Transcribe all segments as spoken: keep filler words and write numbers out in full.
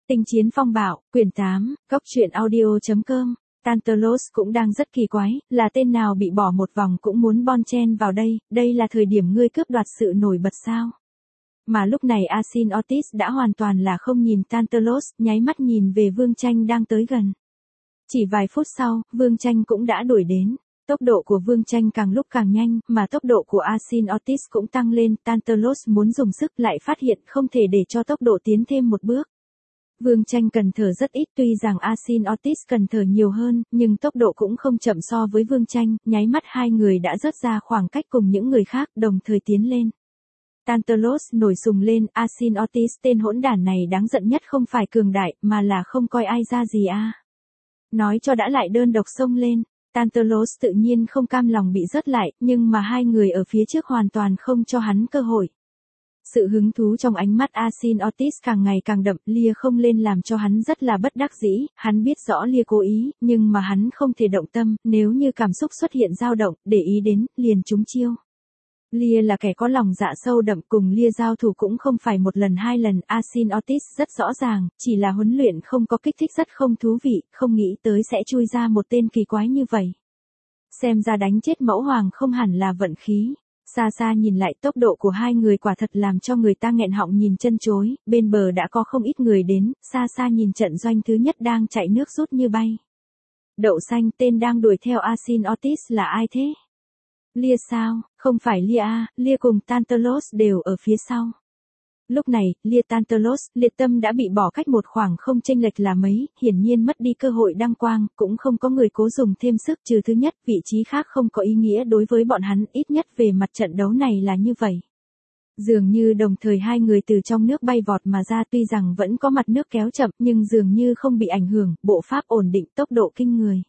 Tinh chiến phong bạo, quyển tám, góc truyện audio.com. Tantalos cũng đang rất kỳ quái, là tên nào bị bỏ một vòng cũng muốn bon chen vào đây, đây là thời điểm ngươi cướp đoạt sự nổi bật sao? Mà lúc này Asin Otis đã hoàn toàn là không nhìn Tantalos, nháy mắt nhìn về Vương Tranh đang tới gần. Chỉ vài phút sau, Vương Tranh cũng đã đuổi đến. Tốc độ của Vương Tranh càng lúc càng nhanh, mà tốc độ của Asin Otis cũng tăng lên. Tantalos muốn dùng sức lại phát hiện không thể để cho tốc độ tiến thêm một bước. Vương Tranh cần thở rất ít, tuy rằng Asin Otis cần thở nhiều hơn, nhưng tốc độ cũng không chậm so với Vương Tranh, nháy mắt hai người đã rớt ra khoảng cách cùng những người khác, đồng thời tiến lên. Tantalos nổi sùng lên, Asin Otis tên hỗn đản này đáng giận nhất không phải cường đại, mà là không coi ai ra gì a. À. Nói cho đã lại đơn độc xông lên. Tantalos tự nhiên không cam lòng bị rớt lại, nhưng mà hai người ở phía trước hoàn toàn không cho hắn cơ hội. Sự hứng thú trong ánh mắt Asin Otis càng ngày càng đậm, Lia không lên làm cho hắn rất là bất đắc dĩ, hắn biết rõ Lia cố ý, nhưng mà hắn không thể động tâm, nếu như cảm xúc xuất hiện dao động, để ý đến, liền trúng chiêu. Lia là kẻ có lòng dạ sâu đậm, cùng Lia giao thủ cũng không phải một lần hai lần, Asin Otis rất rõ ràng, chỉ là huấn luyện không có kích thích rất không thú vị, không nghĩ tới sẽ chui ra một tên kỳ quái như vậy. Xem ra đánh chết mẫu hoàng không hẳn là vận khí. Xa xa nhìn lại tốc độ của hai người quả thật làm cho người ta nghẹn họng nhìn chân chối, bên bờ đã có không ít người đến, xa xa nhìn trận doanh thứ nhất đang chạy nước rút như bay. Đậu xanh, tên đang đuổi theo Asin Otis là ai thế? Lia sao? Không phải Lia à, Lia cùng Tantalos đều ở phía sau. Lúc này, Lia Tantalos, liệt tâm đã bị bỏ cách một khoảng không chênh lệch là mấy, hiển nhiên mất đi cơ hội đăng quang, cũng không có người cố dùng thêm sức, trừ thứ nhất, vị trí khác không có ý nghĩa đối với bọn hắn, ít nhất về mặt trận đấu này là như vậy. Dường như đồng thời hai người từ trong nước bay vọt mà ra, tuy rằng vẫn có mặt nước kéo chậm, nhưng dường như không bị ảnh hưởng, bộ pháp ổn định, tốc độ kinh người.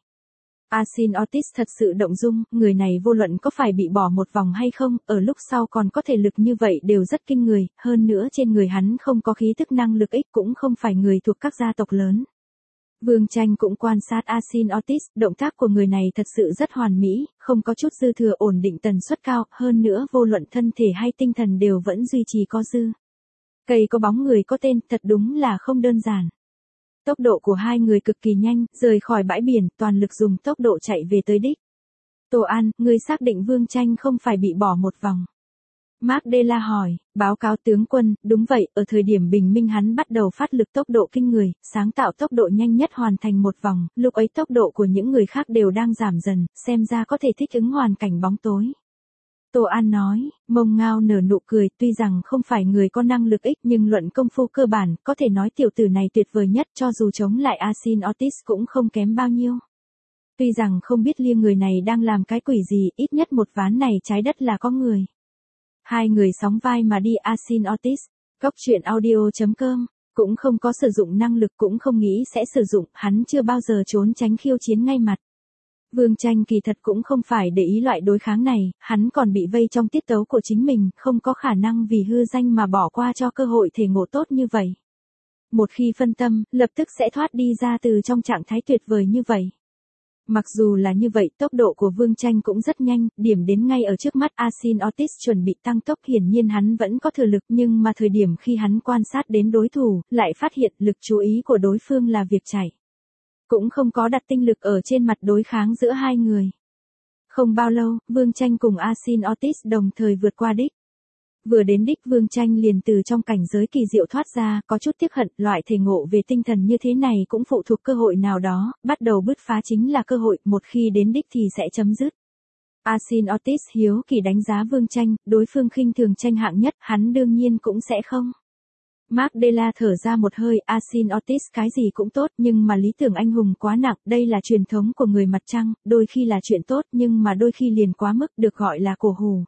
Asin Otis thật sự động dung, người này vô luận có phải bị bỏ một vòng hay không, ở lúc sau còn có thể lực như vậy đều rất kinh người, hơn nữa trên người hắn không có khí thức năng lực ích, cũng không phải người thuộc các gia tộc lớn. Vương Tranh cũng quan sát Asin Otis, động tác của người này thật sự rất hoàn mỹ, không có chút dư thừa, ổn định tần suất cao, hơn nữa vô luận thân thể hay tinh thần đều vẫn duy trì có dư. Cây có bóng người có tên, thật đúng là không đơn giản. Tốc độ của hai người cực kỳ nhanh, rời khỏi bãi biển, toàn lực dùng tốc độ chạy về tới đích. Tô An, ngươi xác định Vương Tranh không phải bị bỏ một vòng. Mark Della hỏi, báo cáo tướng quân, đúng vậy, ở thời điểm bình minh hắn bắt đầu phát lực tốc độ kinh người, sáng tạo tốc độ nhanh nhất hoàn thành một vòng, lúc ấy tốc độ của những người khác đều đang giảm dần, xem ra có thể thích ứng hoàn cảnh bóng tối. Tô An nói, Mông Ngao nở nụ cười, tuy rằng không phải người có năng lực ích nhưng luận công phu cơ bản, có thể nói tiểu tử này tuyệt vời nhất, cho dù chống lại Asin Otis cũng không kém bao nhiêu. Tuy rằng không biết Lia người này đang làm cái quỷ gì, ít nhất một ván này trái đất là có người. Hai người sóng vai mà đi. Asin Otis, góc truyện audio.com, cũng không có sử dụng năng lực, cũng không nghĩ sẽ sử dụng, hắn chưa bao giờ trốn tránh khiêu chiến ngay mặt. Vương Tranh kỳ thật cũng không phải để ý loại đối kháng này, hắn còn bị vây trong tiết tấu của chính mình, không có khả năng vì hư danh mà bỏ qua cho cơ hội thể ngộ tốt như vậy. Một khi phân tâm, lập tức sẽ thoát đi ra từ trong trạng thái tuyệt vời như vậy. Mặc dù là như vậy, tốc độ của Vương Tranh cũng rất nhanh, điểm đến ngay ở trước mắt. Asin Otis chuẩn bị tăng tốc, hiển nhiên hắn vẫn có thừa lực, nhưng mà thời điểm khi hắn quan sát đến đối thủ, lại phát hiện lực chú ý của đối phương là việc chạy. Cũng không có đặt tinh lực ở trên mặt đối kháng giữa hai người. Không bao lâu, Vương Tranh cùng Asin Otis đồng thời vượt qua đích. Vừa đến đích, Vương Tranh liền từ trong cảnh giới kỳ diệu thoát ra, có chút tiếc hận, loại thể ngộ về tinh thần như thế này cũng phụ thuộc cơ hội nào đó, bắt đầu bứt phá chính là cơ hội, một khi đến đích thì sẽ chấm dứt. Asin Otis hiếu kỳ đánh giá Vương Tranh, đối phương khinh thường tranh hạng nhất, hắn đương nhiên cũng sẽ không. Mark Della thở ra một hơi, Asin Otis cái gì cũng tốt, nhưng mà lý tưởng anh hùng quá nặng, đây là truyền thống của người mặt trăng, đôi khi là chuyện tốt nhưng mà đôi khi liền quá mức, được gọi là cổ hủ.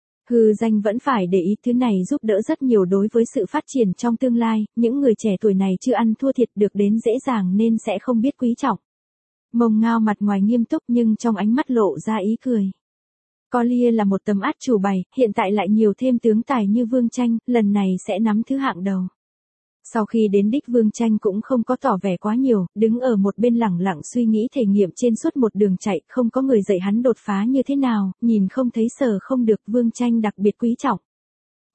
Hư danh vẫn phải để ý, thứ này giúp đỡ rất nhiều đối với sự phát triển trong tương lai, những người trẻ tuổi này chưa ăn thua thiệt được đến dễ dàng nên sẽ không biết quý trọng. Mông Ngao mặt ngoài nghiêm túc nhưng trong ánh mắt lộ ra ý cười. Có Lia là một tấm át chủ bài, hiện tại lại nhiều thêm tướng tài như Vương Tranh, lần này sẽ nắm thứ hạng đầu. Sau khi đến đích, Vương Tranh cũng không có tỏ vẻ quá nhiều, đứng ở một bên lẳng lặng suy nghĩ thể nghiệm trên suốt một đường chạy, không có người dạy hắn đột phá như thế nào, nhìn không thấy sờ không được, Vương Tranh đặc biệt quý trọng.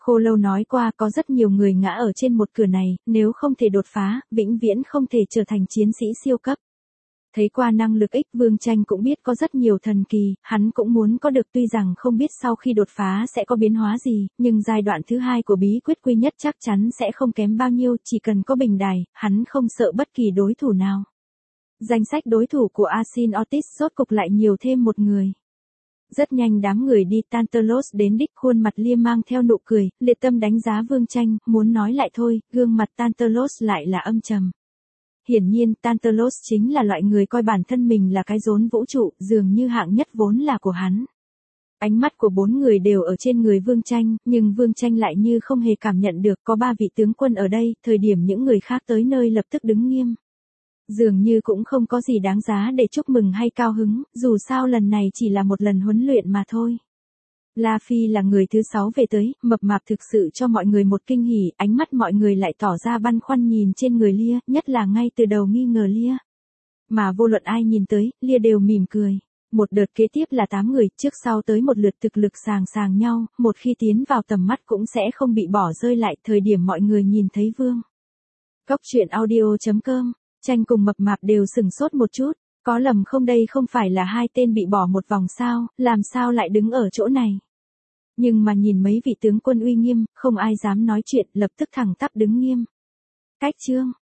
Khô Lâu nói qua có rất nhiều người ngã ở trên một cửa này, nếu không thể đột phá, vĩnh viễn không thể trở thành chiến sĩ siêu cấp. Thấy qua năng lực X, Vương Tranh cũng biết có rất nhiều thần kỳ, hắn cũng muốn có được, tuy rằng không biết sau khi đột phá sẽ có biến hóa gì, nhưng giai đoạn thứ hai của bí quyết quy nhất chắc chắn sẽ không kém bao nhiêu, chỉ cần có bình đài, hắn không sợ bất kỳ đối thủ nào. Danh sách đối thủ của Asin Otis rốt cục lại nhiều thêm một người. Rất nhanh đám người đi Tantalos đến đích, khuôn mặt Lia mang theo nụ cười, liệt tâm đánh giá Vương Tranh, muốn nói lại thôi, gương mặt Tantalos lại là âm trầm. Hiển nhiên Tantalos chính là loại người coi bản thân mình là cái rốn vũ trụ, dường như hạng nhất vốn là của hắn. Ánh mắt của bốn người đều ở trên người Vương Tranh, nhưng Vương Tranh lại như không hề cảm nhận được có ba vị tướng quân ở đây, thời điểm những người khác tới nơi lập tức đứng nghiêm. Dường như cũng không có gì đáng giá để chúc mừng hay cao hứng, dù sao lần này chỉ là một lần huấn luyện mà thôi. La Phi là người thứ sáu về tới, mập mạp thực sự cho mọi người một kinh hỉ, ánh mắt mọi người lại tỏ ra băn khoăn nhìn trên người Lia, nhất là ngay từ đầu nghi ngờ Lia. Mà vô luận ai nhìn tới, Lia đều mỉm cười. Một đợt kế tiếp là tám người, trước sau tới một lượt thực lực sàng sàng nhau, một khi tiến vào tầm mắt cũng sẽ không bị bỏ rơi lại, thời điểm mọi người nhìn thấy Vương. Cóc truyện audio chấm com, Tranh cùng mập mạp đều sửng sốt một chút, có lầm không, đây không phải là hai tên bị bỏ một vòng sao, làm sao lại đứng ở chỗ này. Nhưng mà nhìn mấy vị tướng quân uy nghiêm, không ai dám nói chuyện, lập tức thẳng tắp đứng nghiêm. Cách chương